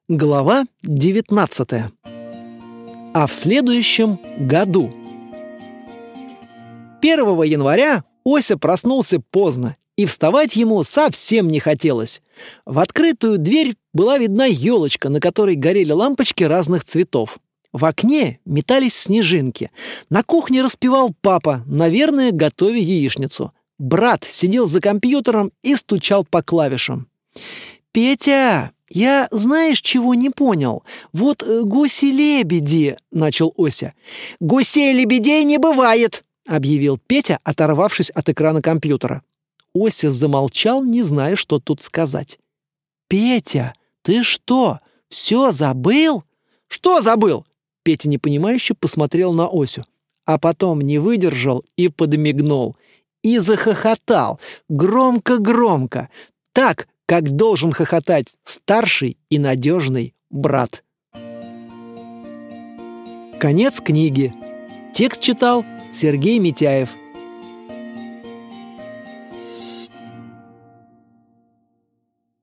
Глава 19. А в следующем году. 1 января Ося проснулся поздно, и вставать ему совсем не хотелось. В открытую дверь была видна елочка, на которой горели лампочки разных цветов. В окне метались снежинки. На кухне распевал папа, наверное, готовя яичницу. Брат сидел за компьютером и стучал по клавишам. «Петя, я знаешь, чего не понял? Вот гуси-лебеди», — начал Ося. «Гусей-лебедей не бывает», — объявил Петя, оторвавшись от экрана компьютера. Ося замолчал, не зная, что тут сказать. «Петя, ты что, все забыл?» «Что забыл?» Петя непонимающе посмотрел на Осю, а потом не выдержал и подмигнул. И захохотал, громко-громко, так, как должен хохотать старший и надежный брат. Конец книги. Текст читал Сергей Митяев.